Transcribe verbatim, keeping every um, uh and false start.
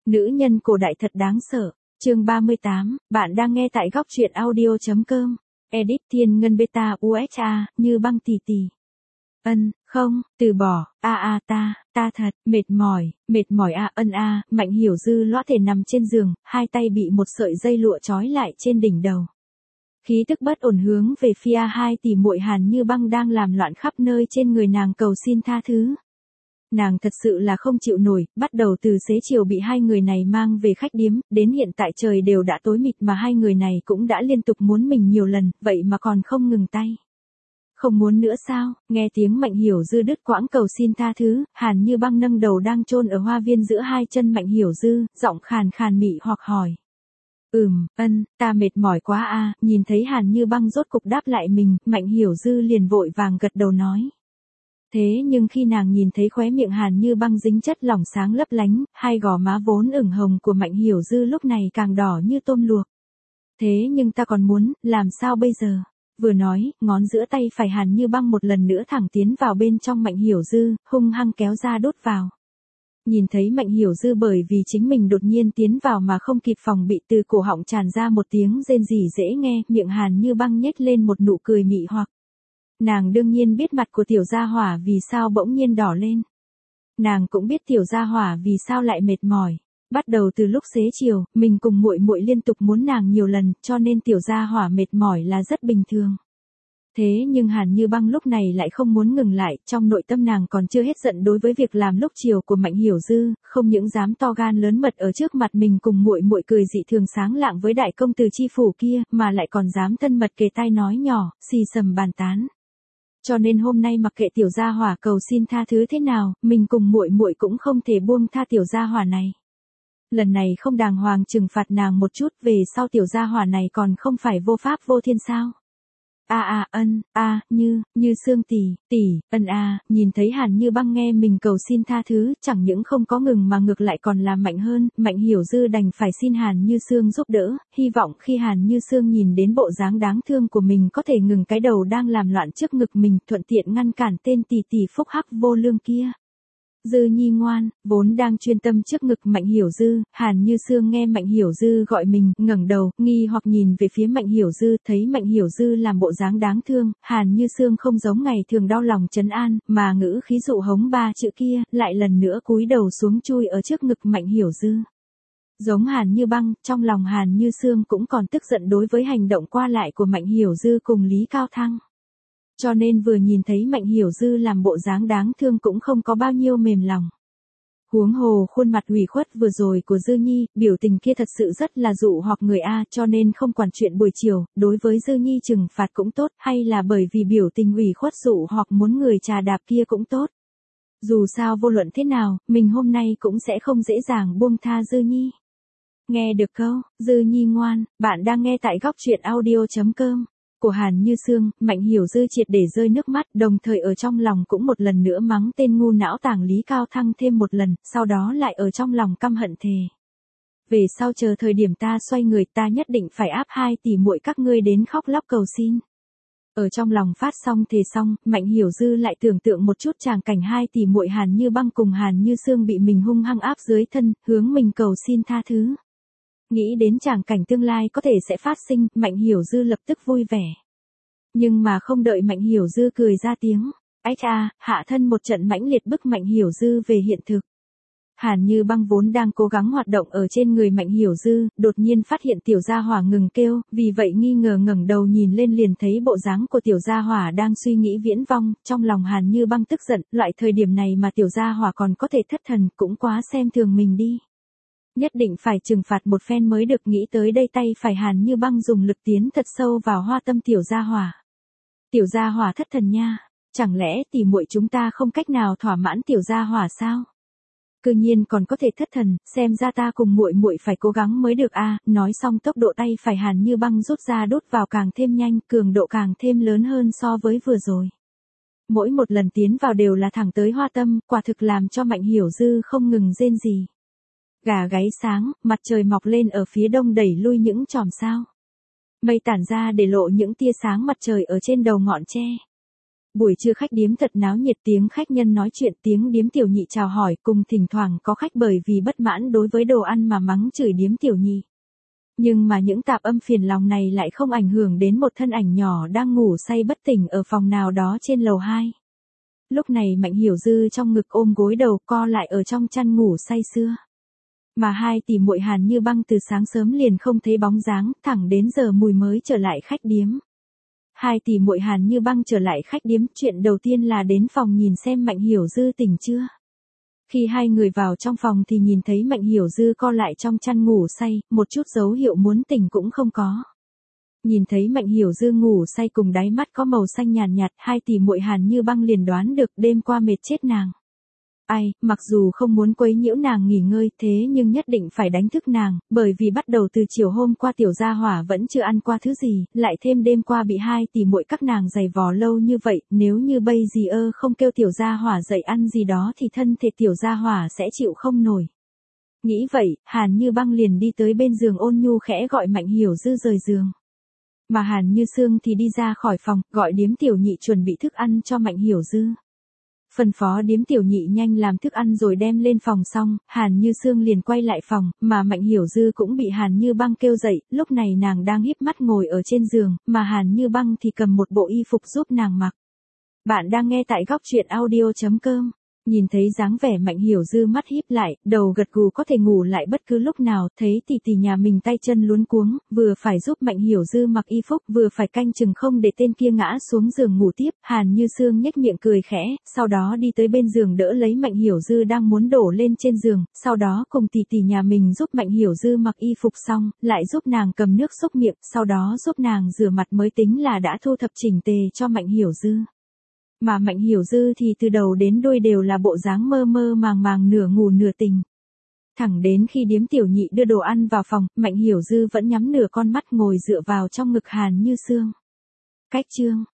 Nữ nhân cổ đại thật đáng sợ. Chương ba mươi tám, bạn đang nghe tại góc truyện audio chấm com. Edit Thiên Ngân Beta u ét a, Như Băng tì tì. Ân, không, từ bỏ, a a ta, ta thật, mệt mỏi, mệt mỏi a ân a, Mạnh Hiểu Dư lõa thể nằm trên giường, hai tay bị một sợi dây lụa trói lại trên đỉnh đầu. Khí tức bất ổn hướng về phía hai tỷ muội Hàn Như Băng đang làm loạn khắp nơi trên người nàng cầu xin tha thứ. Nàng thật sự là không chịu nổi, bắt đầu từ xế chiều bị hai người này mang về khách điếm, đến hiện tại trời đều đã tối mịt mà hai người này cũng đã liên tục muốn mình nhiều lần, vậy mà còn không ngừng tay. Không muốn nữa sao? Nghe tiếng Mạnh Hiểu Dư đứt quãng cầu xin tha thứ, Hàn Như Băng nâng đầu đang chôn ở hoa viên giữa hai chân Mạnh Hiểu Dư, giọng khàn khàn mị hoặc hỏi. Ừm, ân, ta mệt mỏi quá a. Nhìn thấy Hàn Như Băng rốt cục đáp lại mình, Mạnh Hiểu Dư liền vội vàng gật đầu nói. Thế nhưng khi nàng nhìn thấy khóe miệng Hàn Như Băng dính chất lỏng sáng lấp lánh, hai gò má vốn ửng hồng của Mạnh Hiểu Dư lúc này càng đỏ như tôm luộc. Thế nhưng ta còn muốn, làm sao bây giờ? Vừa nói, ngón giữa tay phải Hàn Như Băng một lần nữa thẳng tiến vào bên trong Mạnh Hiểu Dư, hung hăng kéo ra đốt vào. Nhìn thấy Mạnh Hiểu Dư bởi vì chính mình đột nhiên tiến vào mà không kịp phòng bị, từ cổ họng tràn ra một tiếng rên rỉ dễ nghe, miệng Hàn Như Băng nhếch lên một nụ cười mị hoặc. Nàng đương nhiên biết mặt của tiểu gia hỏa vì sao bỗng nhiên đỏ lên. Nàng cũng biết tiểu gia hỏa vì sao lại mệt mỏi. Bắt đầu từ lúc xế chiều, mình cùng muội muội liên tục muốn nàng nhiều lần, cho nên tiểu gia hỏa mệt mỏi là rất bình thường. Thế nhưng Hàn Như Băng lúc này lại không muốn ngừng lại, trong nội tâm nàng còn chưa hết giận đối với việc làm lúc chiều của Mạnh Hiểu Dư, không những dám to gan lớn mật ở trước mặt mình cùng muội muội cười dị thường sáng lạng với đại công tử chi phủ kia, mà lại còn dám thân mật kề tai nói nhỏ, xì xầm bàn tán. Cho nên hôm nay mặc kệ tiểu gia hỏa cầu xin tha thứ thế nào, mình cùng muội muội cũng không thể buông tha tiểu gia hỏa này. Lần này không đàng hoàng trừng phạt nàng một chút, về sau tiểu gia hỏa này còn không phải vô pháp vô thiên sao? A a ân, a, Như, Như Sương tỷ, tỷ, ân a, nhìn thấy Hàn Như Băng nghe mình cầu xin tha thứ, chẳng những không có ngừng mà ngược lại còn làm mạnh hơn, Mạnh Hiểu Dư đành phải xin Hàn Như Sương giúp đỡ, hy vọng khi Hàn Như Sương nhìn đến bộ dáng đáng thương của mình có thể ngừng cái đầu đang làm loạn trước ngực mình, thuận tiện ngăn cản tên tỷ tỷ phúc hắc vô lương kia. Dư Nhi ngoan, vốn đang chuyên tâm trước ngực Mạnh Hiểu Dư, Hàn Như Sương nghe Mạnh Hiểu Dư gọi mình, ngẩng đầu, nghi hoặc nhìn về phía Mạnh Hiểu Dư, thấy Mạnh Hiểu Dư làm bộ dáng đáng thương, Hàn Như Sương không giống ngày thường đau lòng trấn an, mà ngữ khí dụ hống ba chữ kia, lại lần nữa cúi đầu xuống chui ở trước ngực Mạnh Hiểu Dư. Giống Hàn Như Băng, trong lòng Hàn Như Sương cũng còn tức giận đối với hành động qua lại của Mạnh Hiểu Dư cùng Lý Cao Thăng. Cho nên vừa nhìn thấy Mạnh Hiểu Dư làm bộ dáng đáng thương cũng không có bao nhiêu mềm lòng. Huống hồ khuôn mặt ủy khuất vừa rồi của Dư Nhi, biểu tình kia thật sự rất là dụ hoặc người A, cho nên không quản chuyện buổi chiều, đối với Dư Nhi trừng phạt cũng tốt, hay là bởi vì biểu tình ủy khuất dụ hoặc muốn người trà đạp kia cũng tốt. Dù sao vô luận thế nào, mình hôm nay cũng sẽ không dễ dàng buông tha Dư Nhi. Nghe được câu, Dư Nhi ngoan, bạn đang nghe tại góc truyện audio chấm com. Của Hàn Như Sương, Mạnh Hiểu Dư triệt để rơi nước mắt, đồng thời ở trong lòng cũng một lần nữa mắng tên ngu não tàng Lý Cao Thăng thêm một lần, sau đó lại ở trong lòng căm hận thề. Về sau chờ thời điểm ta xoay người, ta nhất định phải áp hai tỷ muội các ngươi đến khóc lóc cầu xin. Ở trong lòng phát xong thề xong, Mạnh Hiểu Dư lại tưởng tượng một chút tràng cảnh hai tỷ muội Hàn Như Băng cùng Hàn Như Sương bị mình hung hăng áp dưới thân, hướng mình cầu xin tha thứ. Nghĩ đến tràng cảnh tương lai có thể sẽ phát sinh, Mạnh Hiểu Dư lập tức vui vẻ. Nhưng mà không đợi Mạnh Hiểu Dư cười ra tiếng, ách a, hạ thân một trận mãnh liệt bức Mạnh Hiểu Dư về hiện thực. Hàn Như Băng vốn đang cố gắng hoạt động ở trên người Mạnh Hiểu Dư, đột nhiên phát hiện tiểu gia hỏa ngừng kêu, vì vậy nghi ngờ ngẩng đầu nhìn lên liền thấy bộ dáng của tiểu gia hỏa đang suy nghĩ viễn vong, trong lòng Hàn Như Băng tức giận, loại thời điểm này mà tiểu gia hỏa còn có thể thất thần, cũng quá xem thường mình đi. Nhất định phải trừng phạt một phen mới được, nghĩ tới đây tay phải Hàn Như Băng dùng lực tiến thật sâu vào hoa tâm tiểu gia hỏa. Tiểu gia hỏa thất thần nha, chẳng lẽ tỷ muội chúng ta không cách nào thỏa mãn tiểu gia hỏa sao? Cư nhiên còn có thể thất thần, xem ra ta cùng muội muội phải cố gắng mới được a. Nói xong tốc độ tay phải Hàn Như Băng rút ra đốt vào càng thêm nhanh, cường độ càng thêm lớn hơn so với vừa rồi. Mỗi một lần tiến vào đều là thẳng tới hoa tâm, quả thực làm cho Mạnh Hiểu Dư không ngừng rên rỉ. Gà gáy sáng, mặt trời mọc lên ở phía đông đẩy lui những chòm sao. Mây tản ra để lộ những tia sáng mặt trời ở trên đầu ngọn tre. Buổi trưa khách điếm thật náo nhiệt, tiếng khách nhân nói chuyện, tiếng điếm tiểu nhị chào hỏi, cùng thỉnh thoảng có khách bởi vì bất mãn đối với đồ ăn mà mắng chửi điếm tiểu nhị. Nhưng mà những tạp âm phiền lòng này lại không ảnh hưởng đến một thân ảnh nhỏ đang ngủ say bất tỉnh ở phòng nào đó trên lầu hai. Lúc này Mạnh Hiểu Dư trong ngực ôm gối đầu co lại ở trong chăn ngủ say sưa. Mà hai tỷ muội Hàn Như Băng từ sáng sớm liền không thấy bóng dáng, thẳng đến giờ mùi mới trở lại khách điếm. Hai tỷ muội Hàn Như Băng trở lại khách điếm, chuyện đầu tiên là đến phòng nhìn xem Mạnh Hiểu Dư tỉnh chưa. Khi hai người vào trong phòng thì nhìn thấy Mạnh Hiểu Dư co lại trong chăn ngủ say, một chút dấu hiệu muốn tỉnh cũng không có. Nhìn thấy Mạnh Hiểu Dư ngủ say cùng đáy mắt có màu xanh nhàn nhạt, hai tỷ muội Hàn Như Băng liền đoán được đêm qua mệt chết nàng. Ai, mặc dù không muốn quấy nhiễu nàng nghỉ ngơi, thế nhưng nhất định phải đánh thức nàng, bởi vì bắt đầu từ chiều hôm qua tiểu gia hỏa vẫn chưa ăn qua thứ gì, lại thêm đêm qua bị hai tỷ muội các nàng giày vò lâu như vậy, nếu như bây gì ơ không kêu tiểu gia hỏa dậy ăn gì đó thì thân thể tiểu gia hỏa sẽ chịu không nổi. Nghĩ vậy, Hàn Như Băng liền đi tới bên giường ôn nhu khẽ gọi Mạnh Hiểu Dư rời giường. Mà Hàn Như Sương thì đi ra khỏi phòng, gọi điếm tiểu nhị chuẩn bị thức ăn cho Mạnh Hiểu Dư. Phân phó điếm tiểu nhị nhanh làm thức ăn rồi đem lên phòng xong, Hàn Như Sương liền quay lại phòng, mà Mạnh Hiểu Dư cũng bị Hàn Như Băng kêu dậy, lúc này nàng đang híp mắt ngồi ở trên giường, mà Hàn Như Băng thì cầm một bộ y phục giúp nàng mặc. Bạn đang nghe tại góc truyện audio chấm com. Nhìn thấy dáng vẻ Mạnh Hiểu Dư mắt híp lại, đầu gật gù có thể ngủ lại bất cứ lúc nào, thấy tỷ tỷ nhà mình tay chân luống cuống, vừa phải giúp Mạnh Hiểu Dư mặc y phục, vừa phải canh chừng không để tên kia ngã xuống giường ngủ tiếp, Hàn Như Sương nhếch miệng cười khẽ, sau đó đi tới bên giường đỡ lấy Mạnh Hiểu Dư đang muốn đổ lên trên giường, sau đó cùng tỷ tỷ nhà mình giúp Mạnh Hiểu Dư mặc y phục xong, lại giúp nàng cầm nước xúc miệng, sau đó giúp nàng rửa mặt mới tính là đã thu thập chỉnh tề cho Mạnh Hiểu Dư. Mà Mạnh Hiểu Dư thì từ đầu đến đuôi đều là bộ dáng mơ mơ màng màng nửa ngủ nửa tỉnh. Thẳng đến khi điếm tiểu nhị đưa đồ ăn vào phòng, Mạnh Hiểu Dư vẫn nhắm nửa con mắt ngồi dựa vào trong ngực Hàn Như Sương. Cách chương